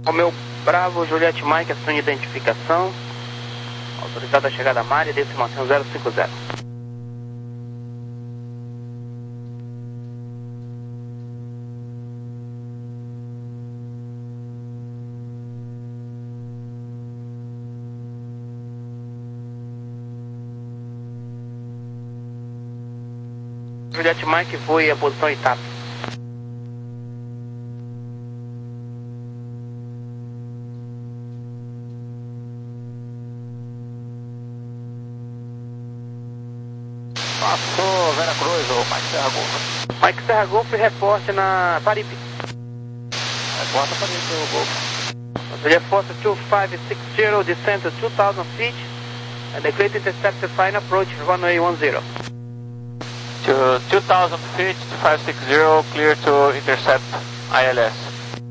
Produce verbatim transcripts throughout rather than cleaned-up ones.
Romeu Bravo, Juliette Mike, acione de identificação. Autorizada a chegada à área, desse mantém zero cinco zero. Juliette Mike, voe a posição etapa. Passou Vera Cruz, ou Mike Serra Golf. Mike Serra Golf, reporte na Paripe. Reporta Paripe, o Golf. Auxilia Força two five six zero, descent to two thousand feet, and the clear to intercept the final approach, runway one zero. To two thousand feet, two five six zero, clear to intercept I L S.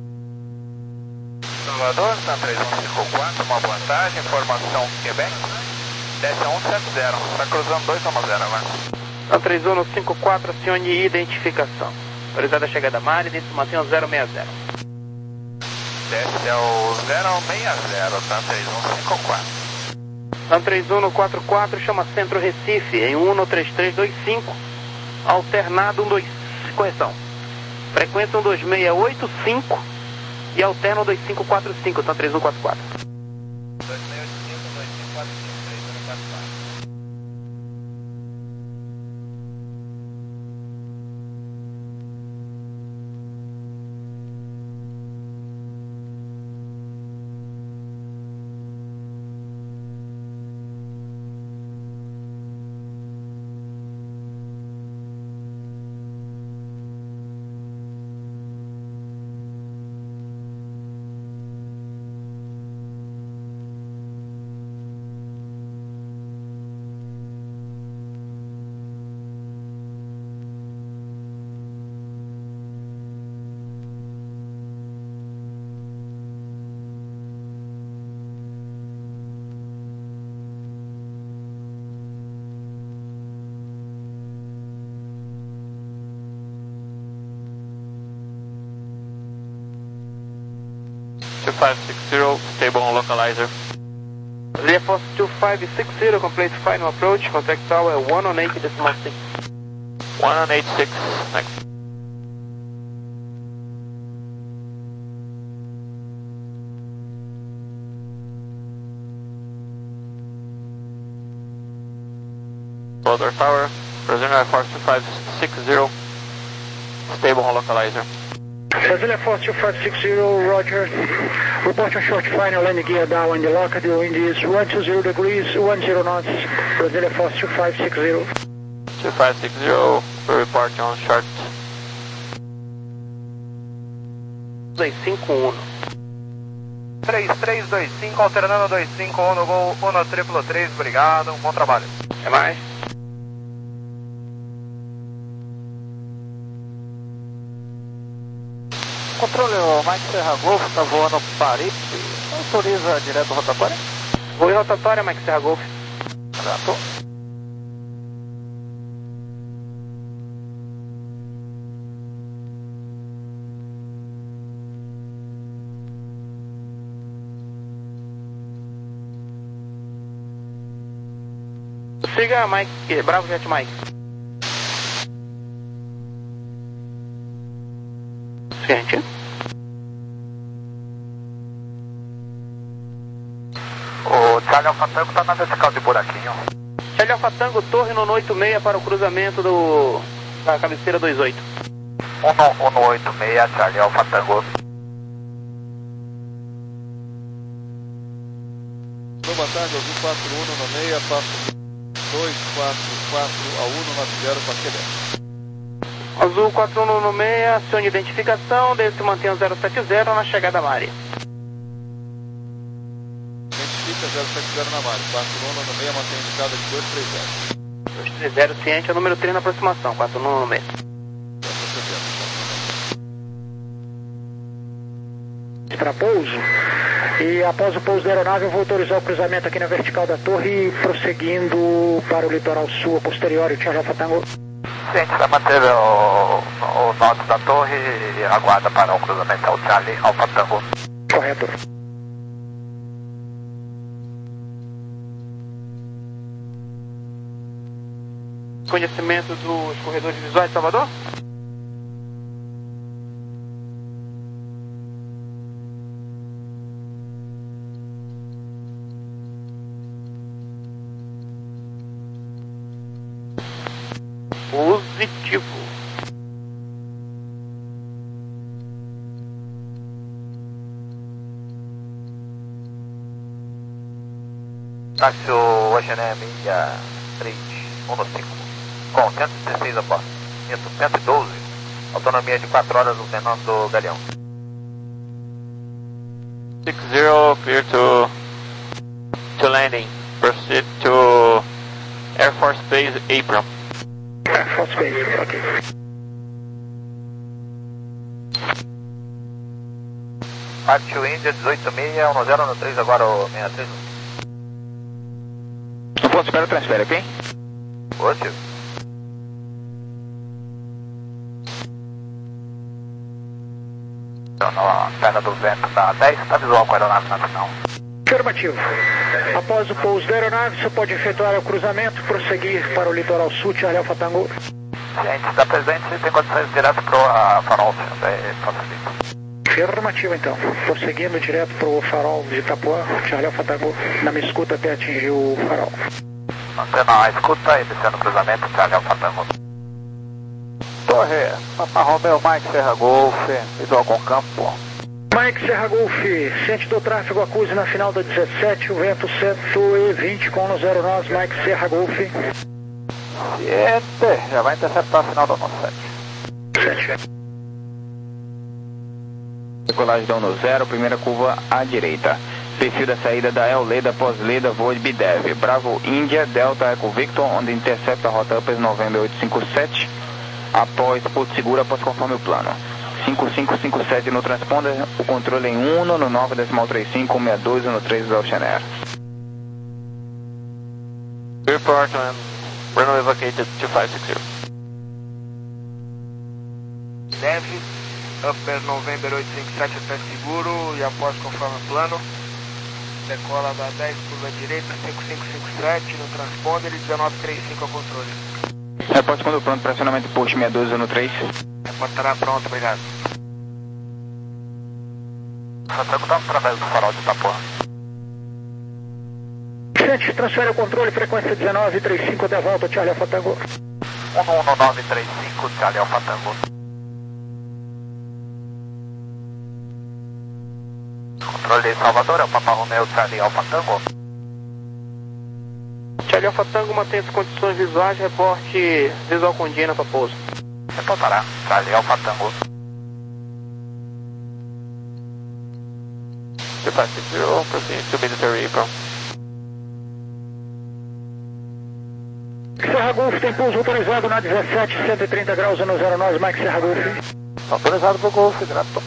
Salvador, Santa três um cinco quatro, uma boa tarde, informação Quebec, desce a um sete zero, está cruzando dois um zero agora. Santa três um cinco quatro, acione identificação. Autorizada a chegada à área, desse mantém zero seis zero. Desce ao zero seis zero, Santa três um cinco quatro. Santa três um quatro quatro, chama Centro Recife, em um um três três dois cinco. Alternado um dois, correção, frequência um dois seis oito cinco e alterna um dois cinco quatro cinco, tá três um quatro quatro. dois seis oito cinco, dois cinco quatro cinco, três um quatro quatro. two five six zero, stable on localizer. Auxilia Força two five six zero, complete final approach, contact tower one on eight decimal six. one on eight six, next. Boulder Tower, Brazilian Air Force two five six zero, stable on localizer. Brazilian Force two five six zero, roger. Report your short final landing gear down in the locker. The wind is one two zero degrees, one zero knots. Brazilian Force two five six zero. two five six zero, we report on short. dois cinco um. três três dois cinco, alternando dois cinco um no gol, um no triplo três, obrigado, bom trabalho. É mais. Controle, o Mike Serra Golf está voando Paripe, autoriza direto rotatória? Voo em rotatória, Mike Serra Golf. Exato. Siga Mike, Bravo Jet Mike. Gente. O Charlie Alfa Tango está na vertical de buraquinho. Charlie Alfa Tango, torre no oito seis para o cruzamento do da cabeceira dois oito. um no oito seis, Charlie Alfa Tango. Boa tarde, eu vi quatro um no meia, passo dois quatro quatro a um nove zero para Quebec. Azul quatro um no seis, acione de identificação, desse mantém zero sete zero na chegada à área. Identifica zero sete zero na Mari, quatro um no seis, mantém indicada de dois três zero. dois três zero, ciente, é o número três na aproximação, quatro um no seis. Para pouso. E após o pouso da aeronave, eu vou autorizar o cruzamento aqui na vertical da torre, prosseguindo para o litoral sul, posterior, o Charlie Alfa Tango. Ciente, vai manter o, o norte da torre e aguarda para o cruzamento ao Charlie Alfa Tango. Correto. correto. Conhecimento dos corredores visuais de Salvador? Positivo. Táxi Oceané meia três um cinco, com cento e dezesseis a bordo, cento e doze, autonomia de quatro horas no Fernando Galeão. six zero, clear to, to landing, proceed to Air Force Base April. Air Force Base, ok. Pátio Índia dezoito seis, um zero no três, agora o sessenta e três. No ponto espera, transfere, ok? Positivo. Na perna do vento da dez, está visual com a aeronave na final. Afirmativo. Após o pouso da aeronave, você pode efetuar o cruzamento, prosseguir para o litoral sul, Charlie Alpha Tango. Se a gente está presente, tem condições direto para a farol, é facilita. Afirmativo, então. Prosseguindo direto para o farol de Itapuã, Charlie Alpha Tango, na minha escuta até atingir o farol. Mantendo a escuta e descendo o cruzamento, Charlie Alpha Tango. Torre, Papa Romeo, Mike Serra Golf, visual com campo. Mike Serra Golf, ciente do tráfego, acuse na final da dezessete, o vento cento e vinte com um zero nós, Mike Serra Golf. Ciente, já vai interceptar a final da nossa sete. Decolagem dono zero, primeira curva à direita. Perfil da saída da El Leda, pós-Leda, voo de Bidev. Bravo Índia, Delta Eco Victor, onde intercepta a rota Upper November oito cinco sete. Após Porto Seguro, após conforme o plano. cinco cinco cinco sete no transponder, o controle em um no nove decimal trinta e cinco, sessenta e dois no três do Ocean Air. Report and runway vacated two five six zero. Deve, Upper November oito cinco sete até seguro e após conforme o plano. Decola da dez, curva direita, cinco cinco cinco sete no transponder e dezenove trinta e cinco ao controle. Reporte quando pronto, pressionamento push sessenta e dois no três. Reporte estará pronto, obrigado. Santiago está através do farol de Itapuã. Gente, transfere o controle, frequência dezenove trinta e cinco até a volta, Charlie Alpha Tango. um um nove três cinco, Charlie Alpha Tango. Controle de Salvador, é o Papa Romeo, Charlie Alpha Tango. Charlie Alpha Tango mantém as condições visuais, reporte visual com Dina para pouso. Reportará, Charlie Alpha Tango. two five six zero, proceed to military April. Serra Golf tem pouso autorizado na dezessete, cento e trinta graus no zero nós, Mike Serra Golf. Autorizado para o Golf, direto.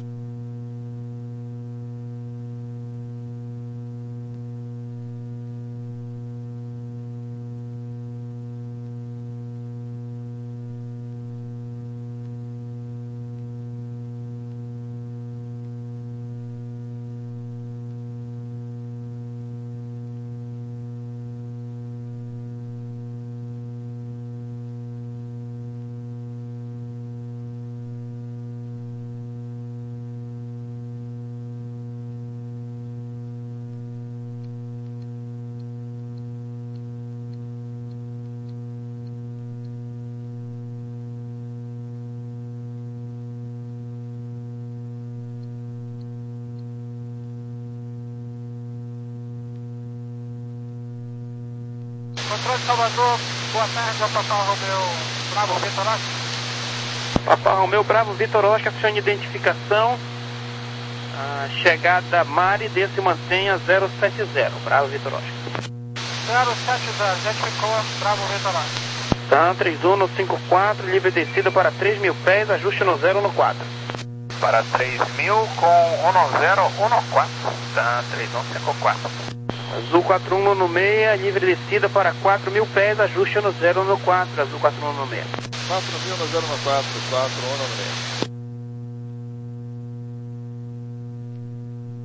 Controle de Salvador, boa tarde, ao Papa Romeo, Bravo Vitor Oscar. Papa Romeo Bravo Vitor Oscar, acione de identificação. Ah, chegada Mari, desce e mantenha zero sete zero, Bravo Vitor Oscar. zero sete zero, identificou, Bravo Vitor Oscar. Tá, três um no cinco quatro, livre descida para três mil pés, ajuste no zero no quatro. Para três mil com um zero um quatro, tá, três um cinco quatro. Azul quatro um no seis, livre descida para quatro mil pés, ajuste no zero no quatro, Azul quatro um no seis. quatro mil no zero no quatro, quatro um no meio.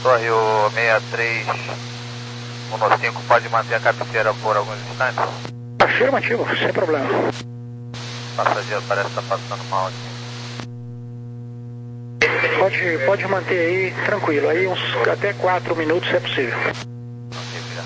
Torre, o seis três um cinco pode manter a cabeceira por alguns instantes? Afirmativo, sem problema. O passageiro parece estar passando mal aqui. Pode, pode manter aí, tranquilo, aí uns até quatro minutos se é possível. Ok, obrigado.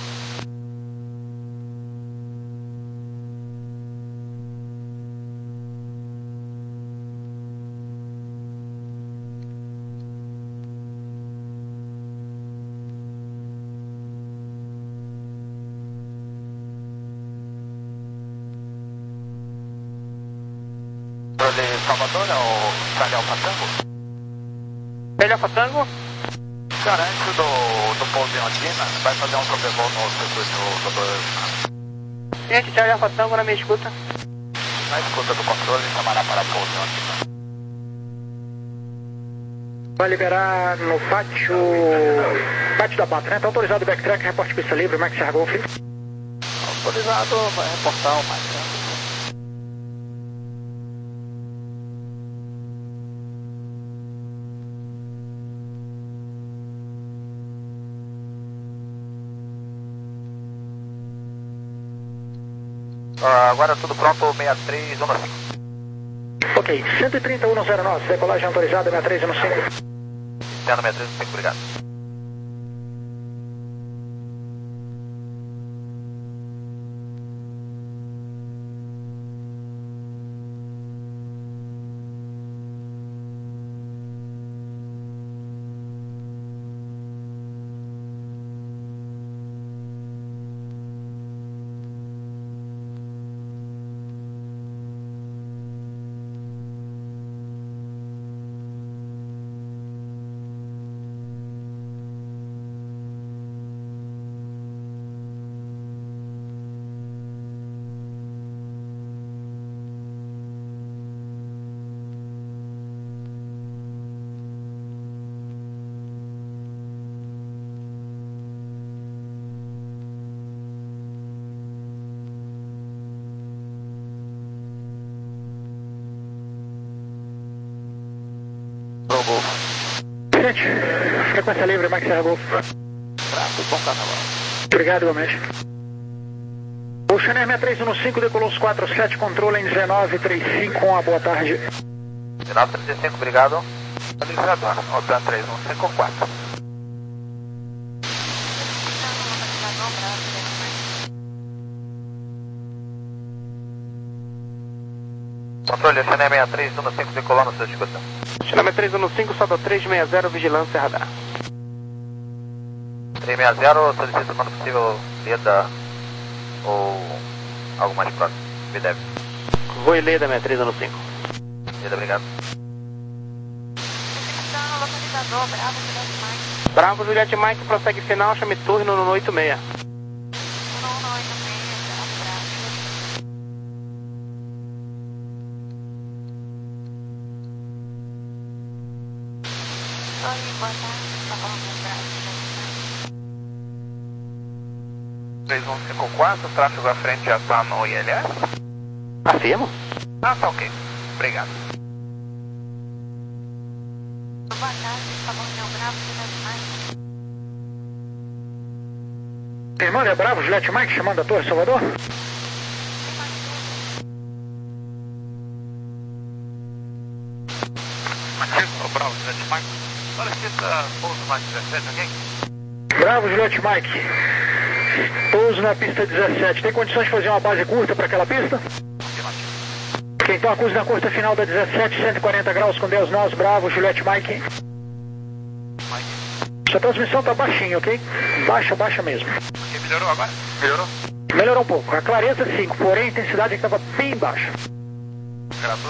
De Salvador ao Charlie Alfa Tango? Ele Alfa Tango? Cara, antes do, do pouso em Otina, vai fazer um sobrevoo no circuito doutor. Gente, Charlie Alfa Tango na minha escuta. Na escuta do controle, chamará para pouso em Otina. Vai liberar no pátio. Pátio da Pátria, né? Tá autorizado o backtrack, reporte pista livre, Max Sierra Golf. Autorizado, vai reportar o mais tempo. Uh, agora tudo pronto, seis três um cinco. Ok, cento e trinta, cento e nove, decolagem autorizada, seis três um cinco. Sendo seis três um cinco, obrigado. Gente, frequência livre, Max Sierra Golf. Trato, bom carnaval. Obrigado, igualmente. O Chanel seis três um cinco decolou os quatro sete, controle em dezenove trinta e cinco, uma boa tarde. dezenove trinta e cinco, obrigado. Autorizado, Altan três um cinco quatro. Controle, Chanel seis três um cinco decolando sua escuta. Chanel seis três um cinco, saldo três seis zero, vigilância radar. três seis zero, solicito quando possível Leda ou algo mais próximo, B deve. Vou e Leda seis três um cinco. Leda, obrigado. Localizador, Bravo, Juliette Mike. Bravo, Juliette Mike, prossegue final, chame turno no oito seis. um um oito seis, Bravo, Bravo. Oi, boa tarde, tá falando Bravo, três um cinco quatro, tráfego à frente já está no I L S? Afirmo? Ah, tá ok. Obrigado. boa tarde, tá falando Bravo, Juliette Mike. Irmão, é Bravo, Juliette Mike, chamando a Torre Salvador? Matheus, Bravo, Juliette Mike. Solicita pouso mais dezessete, ok? Bravo, Juliette Mike. Pouso na pista dezessete. Tem condições de fazer uma base curta para aquela pista? Afirmativo. Ok, então acuse na curta final da dezessete, cento e quarenta graus com Deus nós, Bravo, Juliette Mike. Mike. Sua transmissão tá baixinha, ok? Baixa, baixa mesmo. Ok, melhorou agora? Melhorou? Melhorou um pouco. A clareza cinco, porém a intensidade estava bem baixa. Gravou?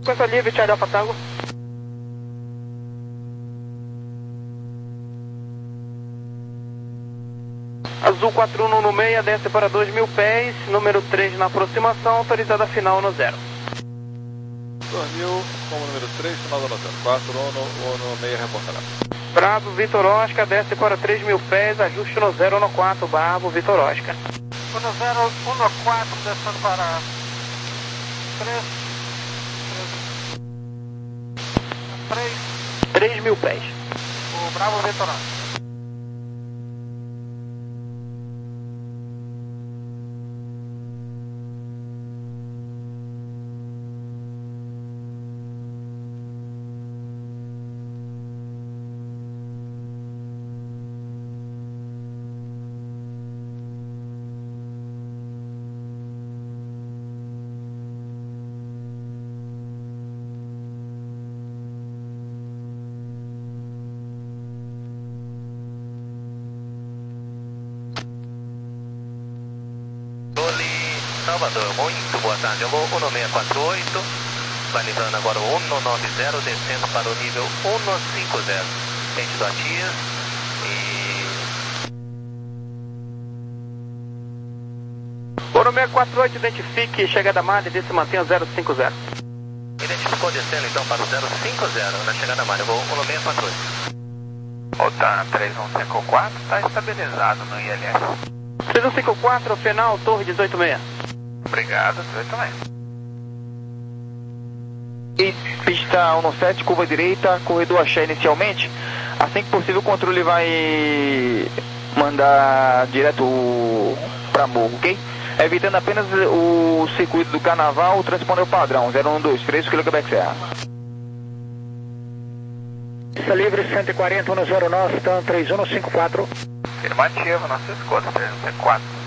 Sequência livre, Charlie Alpha Tango. Azul quatro um no seis, desce para dois mil pés, número três na aproximação, autorizada final no zero. dois mil, como número três, final do zero. quatro um no seis, reportará. Bravo, Vitor Oscar, desce para três mil pés, ajuste no zero no quatro, Bravo, Vitor Oscar. um zero um quatro, descendo para três, três, três mil pés. o Bravo, Vitor Oscar. Salvador, muito boa tarde. Eu vou um seis quatro oito, balizando agora o um nove zero, descendo para o nível um cinco zero. Frente do Atias e... um seis quatro oito, identifique chegada Malha e se mantenha zero cinco zero. Identificou descendo então para o zero cinco zero na chegada Malha. Eu vou um seis quatro oito. Otan três um cinco quatro, está estabilizado no I L S. três um cinco quatro, final, torre dezoito seis. Obrigado, dezoito seis. E pista um sete, curva direita, corredor axé inicialmente. Assim que possível o controle vai mandar direto para morro, ok? Evitando apenas o circuito do carnaval, o transponder padrão, zero um dois três, Kilo Quebec Serra. Pista livre, cento e quarenta, um zero nove, Stan três um cinco quatro. Afirmativo, nossa escuta, três um cinco quatro.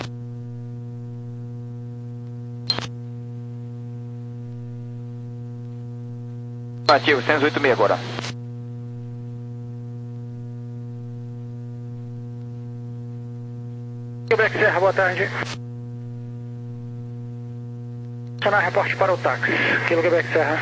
Afirmativo, cento e oito seis agora. Quebec Serra, boa tarde. Acionar reporte para o táxi. Kilo Quebec Serra.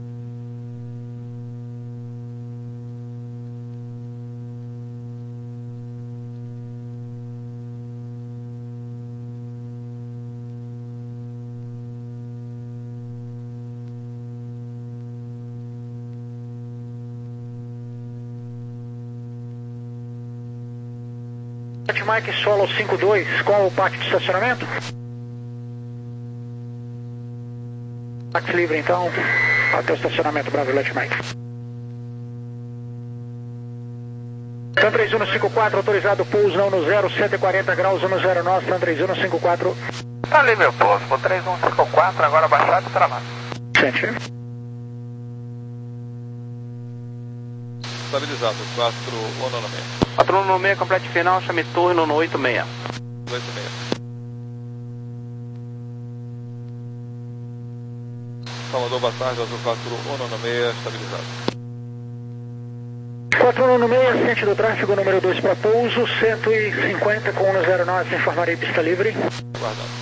Mike Solo cinco dois, com o pátio de estacionamento? Táxi livre então, até o estacionamento, Bravo Let Mike. Stan três um cinco quatro, autorizado pouso não no zero, cento e quarenta graus, um zero nove, Stan três um cinco quatro. Tá ali meu pouso, vou três um cinco quatro, agora baixado e travado. Sente. Estabilizado, quatro um no seis. quatro um no seis, complete final, chame torre no oito seis. oito seis. Salvador, boa tarde, azul quatro um no seis, estabilizado. quatro um no seis, ciente do tráfego, número dois para pouso, cento e cinquenta com um zero nove, informarei pista livre. Aguardando.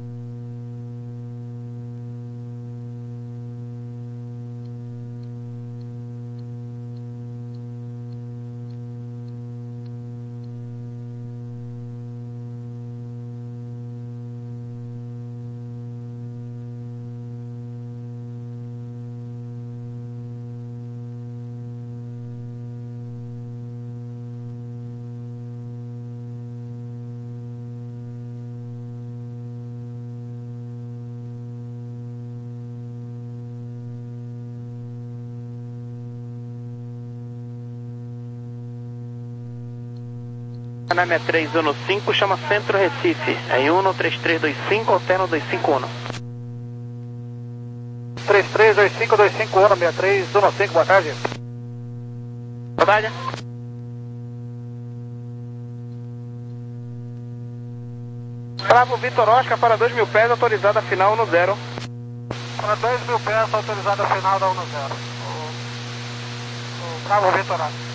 Caname é três um cinco, chama Centro Recife. É em um três três dois cinco, alterno dois cinco um. três três dois cinco dois cinco um, seis três um cinco, boa tarde. Boa tarde. Bravo Vitor Oscar para dois mil pés, autorizada final no zero. Para dois mil pés, autorizada final da um zero. O, o Bravo Vitor Oscar.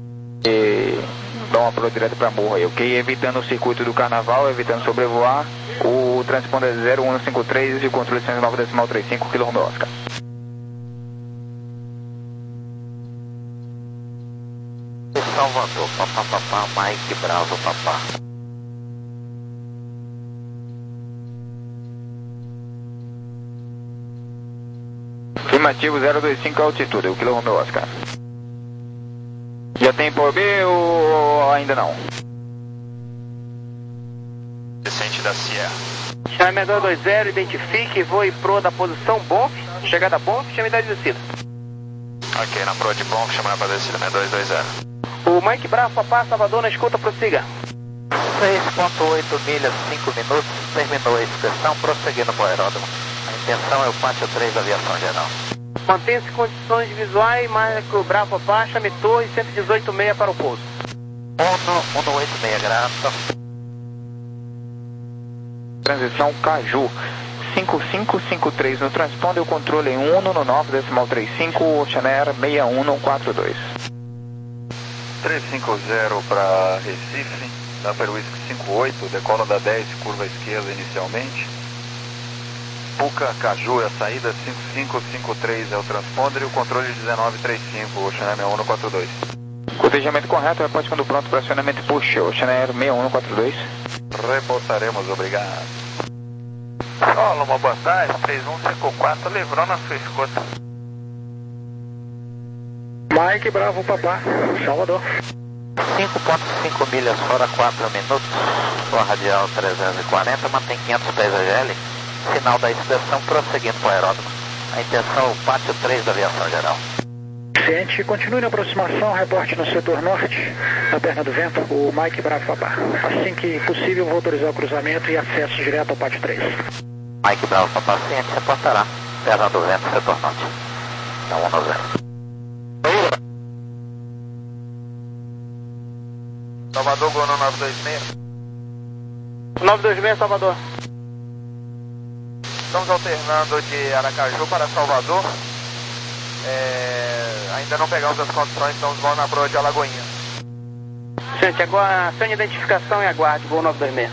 E dá uma pro direto para morro aí, ok? Evitando o circuito do carnaval, evitando sobrevoar. O transponder é zero um cinco três e o controle cento e nove decimal trinta e cinco, Kilo Romeo Oscar. Salvador, papá, papá, Mike Bravo, papá. Afirmativo zero dois cinco, altitude, o Kilo Romeo Oscar. Já tem Power B ou ainda não? Descente da Sierra. Chame dois dois zero, identifique, voo e pro da posição Bonf, chegada Bonf, chame da descida. Ok, na proa de Bonf, chamar para descida, dois dois zero. O Mike Bravo, papá, Salvador, na escuta, prossiga. seis ponto oito milhas, cinco minutos, terminou a inspeção, prosseguindo para o aeródromo. A intenção é o pátio três da aviação geral. Mantenha-se em condições visuais, Mike Bravo, papá, chame torre cento e dezoito vírgula seis para o pouso. um um oito seis, graça. Transição Caju. cinco cinco cinco três no transponder, o controle em um no nove decimal trinta e cinco, Ocean Air seis um quatro dois. três cinco zero para Recife, Upper Whisky cinco oito, decola da dez, curva esquerda inicialmente. Puca, Caju é a saída, cinco cinco cinco três é o transponder e o controle dezenove trinta e cinco, Ocean Air seis um quatro dois. Cotejamento correto, reporte quando pronto para acionamento push, Ocean Air seis um quatro dois. Reportaremos, obrigado. Solo, uma boa tarde, três um cinco quatro, livrou na sua escuta. Mike Bravo, papá, Salvador. cinco ponto cinco milhas fora quatro minutos, sua radial trezentos e quarenta, mantém quinhentos pés A G L, sinal da inspeção prosseguindo para o aeródromo. A intenção é o pátio três da aviação geral. Ciente, continue na aproximação, reporte no setor norte, na perna do vento, o Mike Bravo, papá. Assim que possível, vou autorizar o cruzamento e acesso direto ao pátio três. Mike Bravo, papá, ciente, reportará, perna do vento, setor norte. Então, um no zero. Salvador, Gol no nove dois seis. nove dois seis, Salvador. Estamos alternando de Aracaju para Salvador. É, ainda não pegamos as condições, estamos voando na proa de Alagoinha. Gente, agora acione a identificação e aguarde, Gol nove dois seis.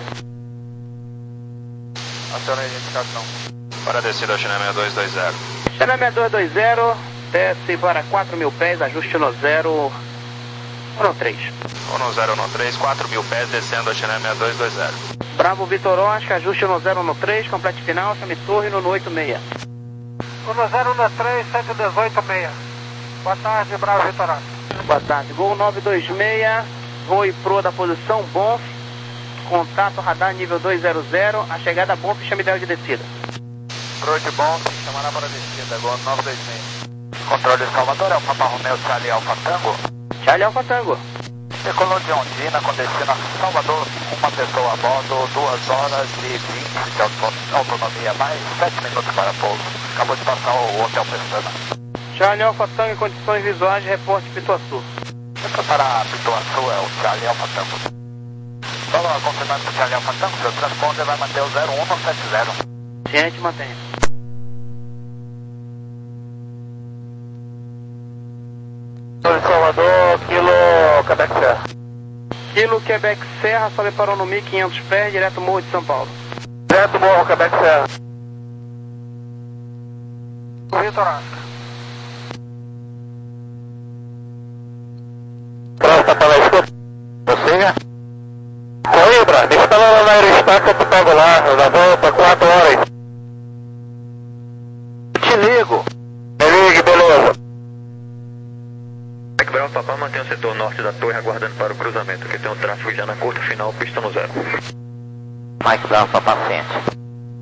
Aciona a identificação. Para a descida, Ocean Air dois dois zero. Chame seis dois dois zero, desce para quatro mil pés, ajuste no zero um três. um zero um três, quatro mil pés, descendo Ocean Air dois dois zero. Bravo Vitor Oscar, ajuste no zero um três, complete final, chame torre no oito seis. um zero um três, cento e dezoito seis. Boa tarde, Bravo Vitor Oscar. Boa tarde, Gol nove dois seis, voo e pro da posição Bonf, contato radar nível dois zero zero, a chegada Bonf, chame ideal de descida. Proa de Bonf, chamará para a descida, Gol nove dois seis. Controle de Salvador, é o Papa Romeo Charlie Alfa Tango. Charlie Alfa Tango. Decolou de Ondina com destino a Salvador, uma pessoa a bordo, duas horas e vinte de auto autonomia, mais sete minutos para pouso. Acabou de passar o Hotel Pestana. Charlie Alfa Tango em condições visuais, reporte Pituaçu. Entra para Pituaçu, é o Charlie Alfa Tango. Só confirmando o Charlie Alfa Tango, seu transponder vai manter o zero um sete zero. Ciente, mantenha. Salvador, Kilo Quebec Serra. Kilo Quebec Serra, sobe para o mil e quinhentos pés, direto Morro de São Paulo. Direto Morro, Quebec Serra. Vitor Oscar. Próxima para a escuta. Prossiga. Coimbra, me instala lá na Aerostar que eu te pego lá, eu já vou para quatro horas. Te ligo. Me ligue, beleza. Mike Bravo, papá, mantém o setor norte da torre aguardando para o cruzamento, que tem um tráfego já na curta final, pista no zero. Mike Bravo, papá, ciente.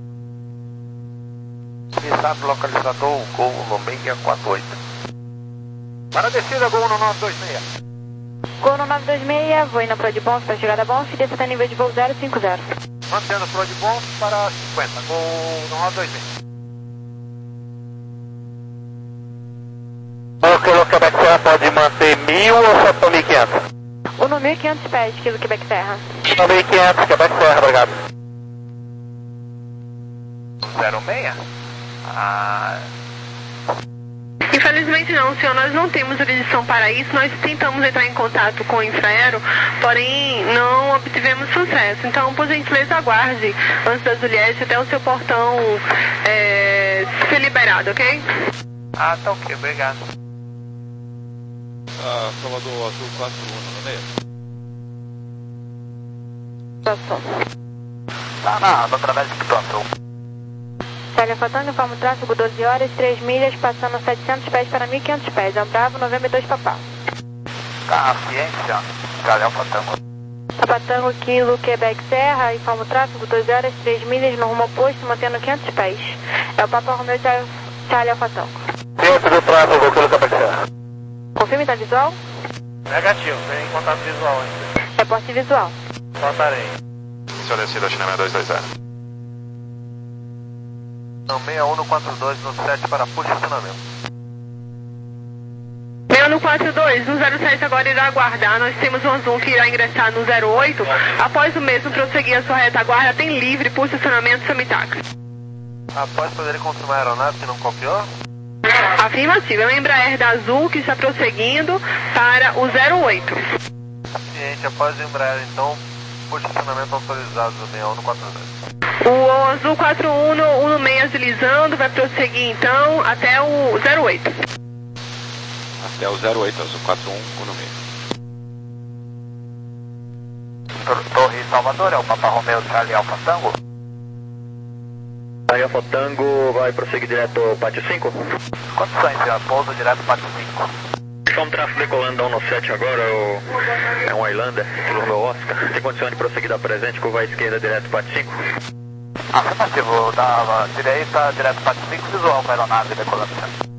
Visado localizador, Gol Lombenga quatro oito. Para a descida, Gol no nove dois seis. Gol no nove dois seis, vou indo para de Bonf para chegada Bonf, desça até nível de voo zero cinco zero. Mantendo proa de Bonf para cinquenta, Gol no nove dois seis. O Kilo Quebec Serra pode manter mil ou só para mil e quinhentos? O no mil e quinhentos pés, Kilo Quebec Serra. No mil e quinhentos, Quebec Serra, obrigado. zero seis? Ah... Infeliz Infelizmente não, senhor, nós não temos jurisdição para isso, nós tentamos entrar em contato com o Infraero, porém não obtivemos sucesso. Então, por gentileza, aguarde antes da Juliette até o seu portão é, ser liberado, ok? Ah, tá ok, obrigado. Ah, Salvador Azul quatro um no meio. Tá na, no através de Plantou. Itália Fotango, informa o tráfego doze horas, três milhas, passando setecentos pés para mil e quinhentos pés. É o Bravo, Novembro dois Papá. Tá, ciência, Itália Fotango. Papa Tango, Kilo, Quebec Serra, informa o tráfego doze horas, três milhas, no rumo oposto, mantendo quinhentos pés. É o Papa Romeo, Itália Fotango. Ciência do tráfego, Kilo, Quebec Serra. Confirme, tá visual? Negativo, tem contato visual ainda. Reporte visual. Voltarei. Senhor descido, China seis dois zero. Não, seis um no quatro dois no sete para posicionamento. seis um no quatro dois, no zero sete agora irá aguardar. Nós temos um Zoom que irá ingressar no zero oito. Após o mesmo prosseguir a sua retaguarda, tem livre posicionamento Semitax. Após poder confirmar a aeronave que não copiou? Afirmativo, é o Embraer da Azul que está prosseguindo para o zero oito. Ciente, após o Embraer, então, posicionamento autorizado do seis um no quatro dois. O Azul quatro um no, no meio agilizando, vai prosseguir então até o zero oito. Até o zero oito, Azul quatro um no meio. Torre Salvador, é o Papa Romeo, Charlie Alfa Tango. Charlie Alfa Tango vai prosseguir direto ao pátio cinco? Condições, já pouso direto pátio cinco. Só um tráfego decolando da um sete agora, o... é um Highlander, estilo meu Oscar. Tem condição de prosseguir da presente, curva à esquerda direto pátio cinco? Afirmativo, da direita, direto pátio cinco, visual com a aeronave decolando.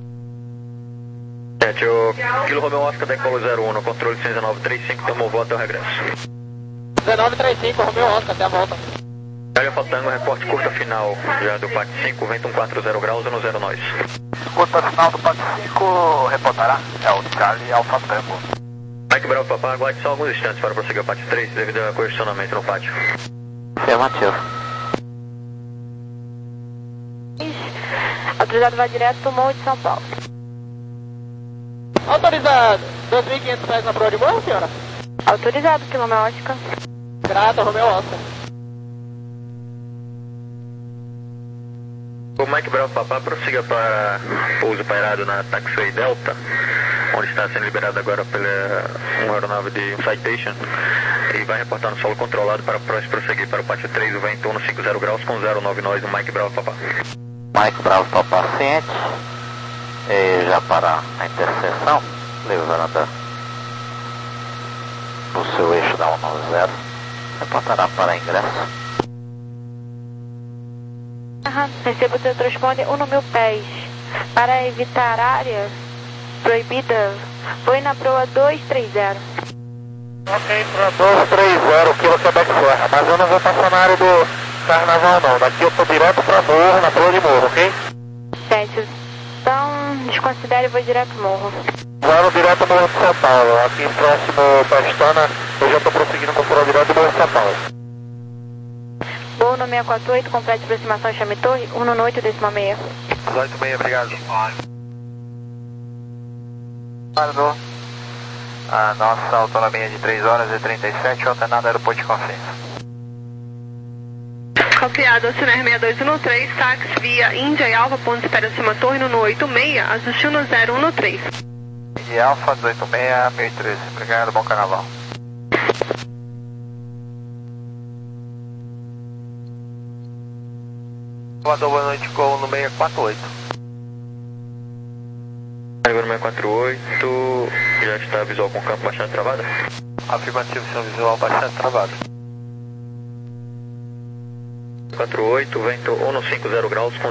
Gente, o Kilo Romeo Oscar decola zero um no controle dezenove trinta e cinco, tomou volta ao regresso. dezenove trinta e cinco, Romeo Oscar, até a volta. Charlie Alfa Tango, reporte curta final, já do pátio cinco, vento cento e quarenta graus no zero nós. Curta final do pátio cinco, reportará, é o Charlie Alfa Tango. Mike Bravo Papá, aguarde só alguns instantes para prosseguir ao pátio três, devido ao congestionamento no pátio. Afirmativo. Autorizado vai direto para o Morro de São Paulo. Autorizado. dois mil e quinhentos pés na proa de morro, senhora? Autorizado, quilômetro Oscar. Grata, Romeo Oscar. O Mike Bravo Papá prossiga para pouso pairado na Taxiway Delta, onde está sendo liberado agora pela uma aeronave de Citation, e vai reportar no solo controlado para prosseguir para o pátio três, o vento cinquenta graus com zero nove nós, o Mike Bravo Papá. Mike Bravo Papá ciente, e já para a interseção, levando o seu eixo da um zero, reportará para ingresso. Aham, receba o seu transponder um no mil pés. Para evitar área proibida, foi na proa dois três zero. Ok, proa dois três zero, Kilo Quebec Serra, mas eu não vou passar na área do carnaval não, daqui eu tô direto pra morro, na proa de morro, ok? Certo, então desconsidere e vou direto pro morro. Vou direto ao Morro de São Paulo, aqui próximo Pestana, eu já tô prosseguindo com o proa direto do Morro de São Paulo. Voo no seis quatro oito, complete aproximação Chame Torre, um no oito, décima meia. dezoito meia, obrigado. Guardou. A nossa autonomia de três horas e trinta e sete, alternado aeroporto de Confiança. Copiado, assinar seis dois um no três, táxi via Índia e Alfa, ponto de espera cima torre no oito seis, ajuste no zero um no três. Índia e Alfa, dezoito seis, mil e treze. Obrigado, bom carnaval. Boa noite, com no seis quatro oito. Agora seis quatro oito, já está visual com campo bastante travado? Afirmativo, seu visual bastante travado. quatro oito, vento um no cinquenta graus com